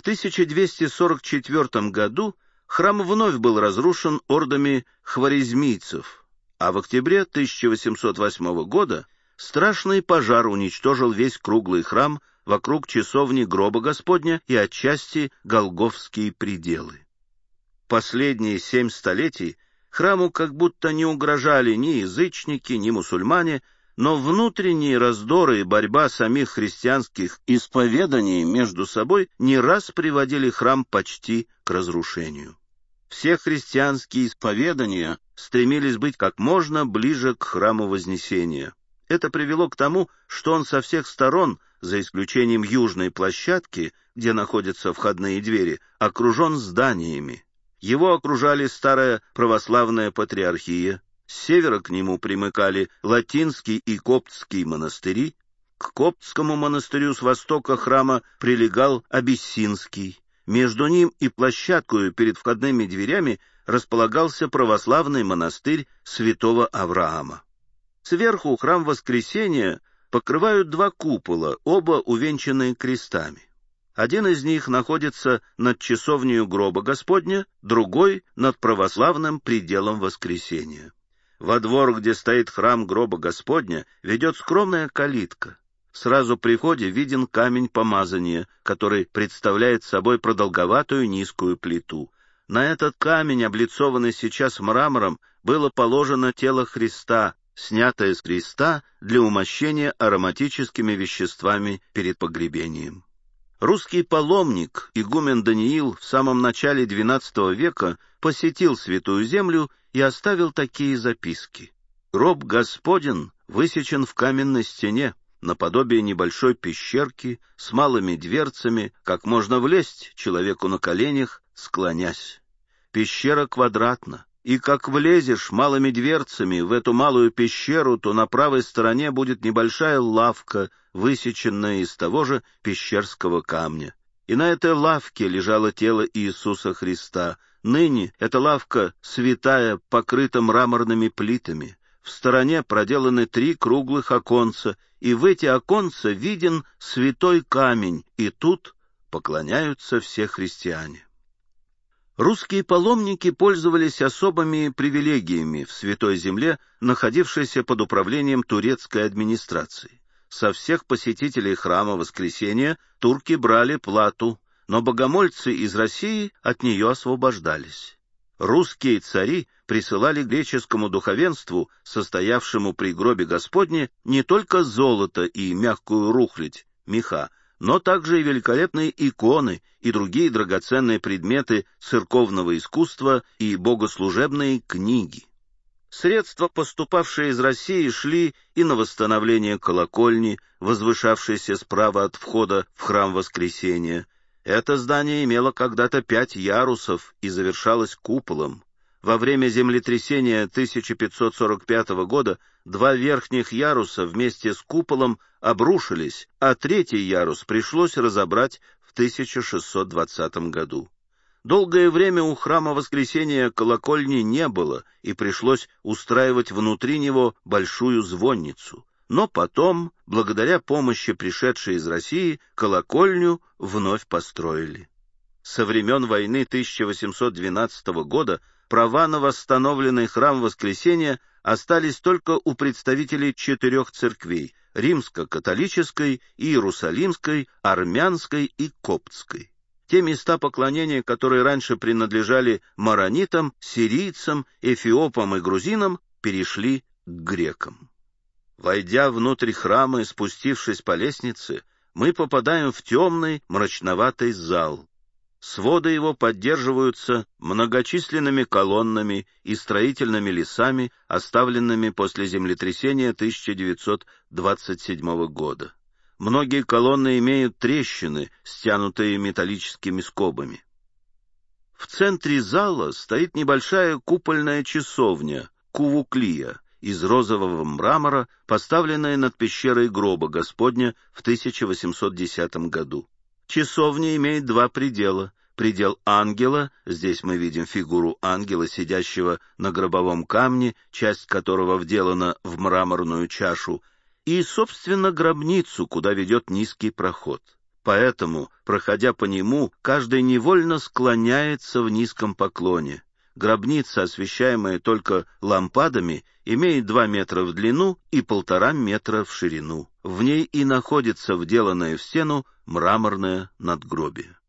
1244 году храм вновь был разрушен ордами хваризмийцев, а в октябре 1808 года страшный пожар уничтожил весь круглый храм вокруг часовни гроба Господня и отчасти Голгофские пределы. Последние 7 столетий храму как будто не угрожали ни язычники, ни мусульмане, но внутренние раздоры и борьба самих христианских исповеданий между собой не раз приводили храм почти к разрушению. Все христианские исповедания стремились быть как можно ближе к храму Вознесения. Это привело к тому, что он со всех сторон, за исключением южной площадки, где находятся входные двери, окружен зданиями. Его окружали старая православная патриархия, с севера к нему примыкали латинский и коптский монастыри, к коптскому монастырю с востока храма прилегал абиссинский, между ним и площадкою перед входными дверями располагался православный монастырь святого Авраама. Сверху храм Воскресения покрывают 2 купола, оба увенчанные крестами. Один из них находится над часовнею гроба Господня, другой — над православным пределом Воскресения. Во двор, где стоит храм гроба Господня, ведет скромная калитка. Сразу при входе виден камень помазания, который представляет собой продолговатую низкую плиту. На этот камень, облицованный сейчас мрамором, было положено тело Христа, снятое с креста для умощения ароматическими веществами перед погребением. Русский паломник, игумен Даниил, в самом начале XII века посетил Святую Землю и оставил такие записки. «Гроб Господен высечен в каменной стене, наподобие небольшой пещерки с малыми дверцами, как можно влезть человеку на коленях, склонясь. Пещера квадратна, и как влезешь малыми дверцами в эту малую пещеру, то на правой стороне будет небольшая лавка, высеченная из того же пещерского камня. И на этой лавке лежало тело Иисуса Христа. Ныне эта лавка святая, покрыта мраморными плитами. В стороне проделаны 3 круглых оконца, и в эти оконца виден святой камень, и тут поклоняются все христиане». Русские паломники пользовались особыми привилегиями в Святой Земле, находившейся под управлением турецкой администрации. Со всех посетителей храма Воскресения турки брали плату, но богомольцы из России от нее освобождались. Русские цари присылали греческому духовенству, состоявшему при гробе Господне, не только золото и мягкую рухлядь, меха, но также и великолепные иконы и другие драгоценные предметы церковного искусства и богослужебные книги. Средства, поступавшие из России, шли и на восстановление колокольни, возвышавшейся справа от входа в храм Воскресения. Это здание имело когда-то 5 ярусов и завершалось куполом. Во время землетрясения 1545 года 2 верхних яруса вместе с куполом обрушились, а 3-й ярус пришлось разобрать в 1620 году. Долгое время у храма Воскресения колокольни не было, и пришлось устраивать внутри него большую звонницу. Но потом, благодаря помощи пришедшей из России, колокольню вновь построили. Со времен войны 1812 года права на восстановленный храм Воскресения остались только у представителей 4 церквей — римско-католической, иерусалимской, армянской и коптской. Те места поклонения, которые раньше принадлежали маронитам, сирийцам, эфиопам и грузинам, перешли к грекам. Войдя внутрь храма и спустившись по лестнице, мы попадаем в темный, мрачноватый зал. Своды его поддерживаются многочисленными колоннами и строительными лесами, оставленными после землетрясения 1927 года. Многие колонны имеют трещины, стянутые металлическими скобами. В центре зала стоит небольшая купольная часовня, кувуклия, из розового мрамора, поставленная над пещерой гроба Господня в 1810 году. Часовня имеет 2 предела. Предел ангела, здесь мы видим фигуру ангела, сидящего на гробовом камне, часть которого вделана в мраморную чашу, и, собственно, гробницу, куда ведет низкий проход. Поэтому, проходя по нему, каждый невольно склоняется в низком поклоне. Гробница, освещаемая только лампадами, имеет 2 метра в длину и 1,5 метра в ширину. В ней и находится вделанное в стену мраморное надгробие.